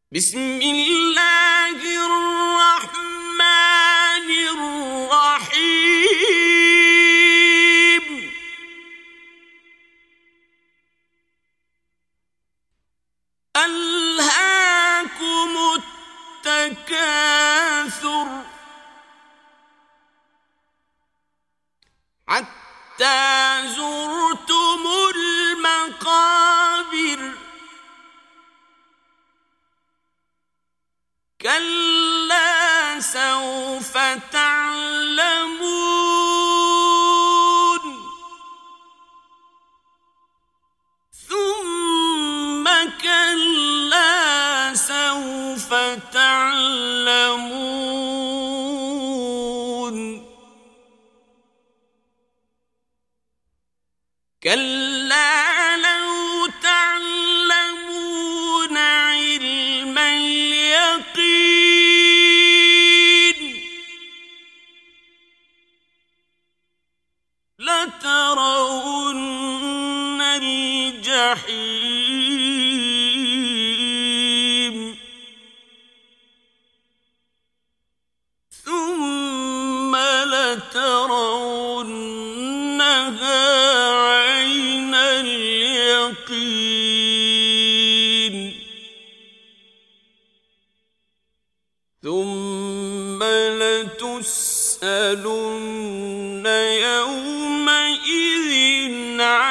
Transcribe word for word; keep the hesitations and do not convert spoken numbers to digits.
بسم الله الرحمن الرحيم ألهاكم التكاثر حتى زرتم المقابر كلا سوف تعلمون ثم كلا سوف تعلمون كلا لو تعلمون علم اليقين لترون الجحيم ثم لترونها عين اليقين ثم لتسألن يومئذ